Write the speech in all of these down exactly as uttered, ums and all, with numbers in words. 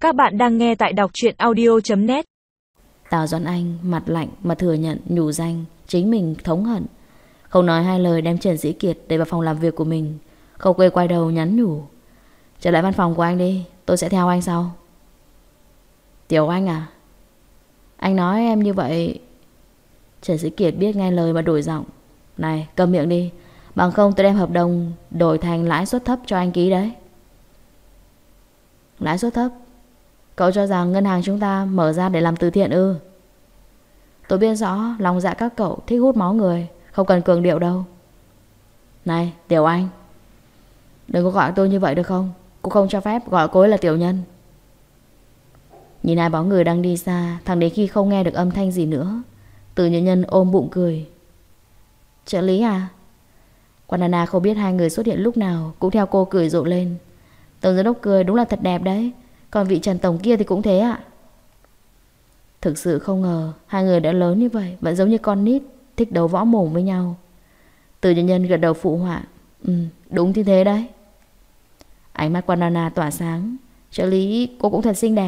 Các bạn đang nghe tại đọc truyện audio chấm net. Tào Doãn Anh mặt lạnh mà thừa nhận nhủ danh chính mình thống hận, không nói hai lời đem Trần Sĩ Kiệt để vào phòng làm việc của mình, không quên quay đầu nhắn nhủ: trở lại văn phòng của anh đi, tôi sẽ theo anh sau. Tiểu Anh à? Anh nói em như vậy. Trần Sĩ Kiệt biết nghe lời mà đổi giọng: này, cầm miệng đi, bằng không tôi đem hợp đồng đổi thành lãi suất thấp cho anh ký đấy. Lãi suất thấp? Cậu cho rằng ngân hàng chúng ta mở ra để làm từ thiện ư? Tôi biết rõ lòng dạ các cậu thích hút máu người, không cần cường điệu đâu. Này, Tiểu Anh, đừng có gọi tôi như vậy được không? Cũng không cho phép gọi cô ấy là tiểu nhân. Nhìn hai bóng người đang đi xa, thằng đến khi không nghe được âm thanh gì nữa, Từ Nhân Nhân ôm bụng cười. Trợ lý à? Quan Nana không biết hai người xuất hiện lúc nào cũng theo cô cười rộ lên. Tổng giám đốc cười đúng là thật đẹp đấy. Còn vị Trần Tổng kia thì cũng thế ạ. Thực sự không ngờ hai người đã lớn như vậy vẫn giống như con nít thích đấu võ mồm với nhau. Từ Nhân Nhân gật đầu phụ họa. Ừ, đúng như thế đấy. Ánh mắt Quan Nana tỏa sáng. Trợ lý cô cũng thật xinh đẹp.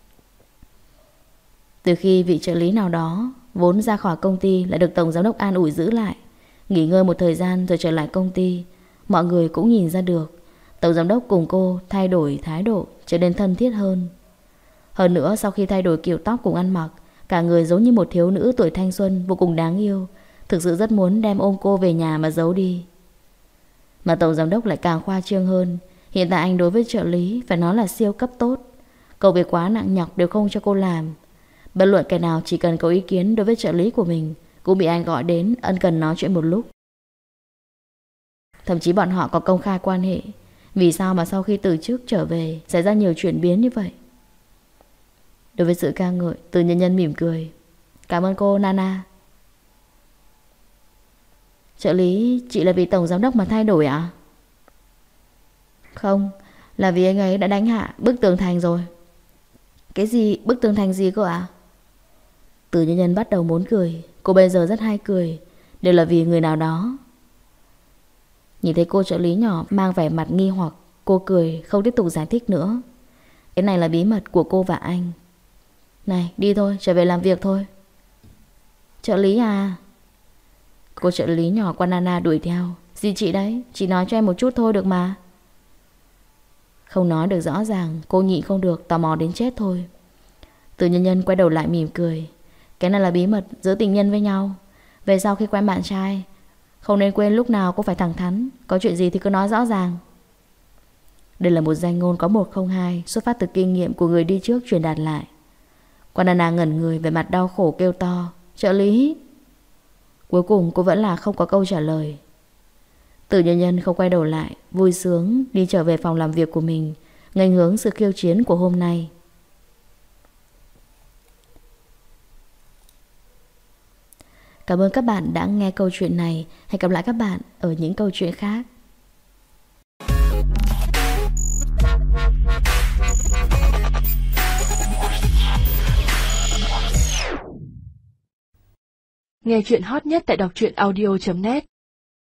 Từ khi vị trợ lý nào đó vốn ra khỏi công ty lại được Tổng giám đốc an ủi giữ lại, nghỉ ngơi một thời gian rồi trở lại công ty, mọi người cũng nhìn ra được Tổng giám đốc cùng cô thay đổi thái độ, trở nên thân thiết hơn. Hơn nữa sau khi thay đổi kiểu tóc cùng ăn mặc, cả người giống như một thiếu nữ tuổi thanh xuân vô cùng đáng yêu. Thực sự rất muốn đem ôm cô về nhà mà giấu đi. Mà Tổng giám đốc lại càng khoa trương hơn. Hiện tại anh đối với trợ lý phải nói là siêu cấp tốt. Công việc quá nặng nhọc đều không cho cô làm. Bất luận kẻ nào chỉ cần có ý kiến đối với trợ lý của mình cũng bị anh gọi đến ân cần nói chuyện một lúc. Thậm chí bọn họ có công khai quan hệ. Vì sao mà sau khi từ chức trở về xảy ra nhiều chuyển biến như vậy? Đối với sự ca ngợi, Từ Nhân Nhân mỉm cười. Cảm ơn cô Nana. Trợ lý, chị là vì Tổng giám đốc mà thay đổi ạ? À? Không, là vì anh ấy đã đánh hạ bức tường thành rồi. Cái gì? Bức tường thành gì cơ ạ? À? Từ Nhân Nhân bắt đầu muốn cười. Cô bây giờ rất hay cười, đều là vì người nào đó. Nhìn thấy cô trợ lý nhỏ mang vẻ mặt nghi hoặc, cô cười không tiếp tục giải thích nữa. Cái này là bí mật của cô và anh. Này, đi thôi, trở về làm việc thôi. Trợ lý à? Cô trợ lý nhỏ Quan Nana đuổi theo. Gì chị đấy, chị nói cho em một chút thôi được mà. Không nói được rõ ràng, cô nhịn không được, tò mò đến chết thôi. Từ Nhân Nhân quay đầu lại mỉm cười. Cái này là bí mật giữa tình nhân với nhau. Về sau khi quen bạn trai, không nên quên lúc nào cũng phải thẳng thắn. Có chuyện gì thì cứ nói rõ ràng. Đây là một danh ngôn có một không hai, xuất phát từ kinh nghiệm của người đi trước truyền đạt lại. Quan Nana ngẩn người, về mặt đau khổ kêu to. Trợ lý. Cuối cùng cô vẫn là không có câu trả lời. Từ Nhân Nhân không quay đầu lại, vui sướng đi trở về phòng làm việc của mình, nghênh hướng sự khiêu chiến của hôm nay. Cảm ơn các bạn đã nghe câu chuyện này. Hẹn gặp lại các bạn ở những câu chuyện khác. Nghe chuyện hot nhất tại đọc truyện audio chấm net.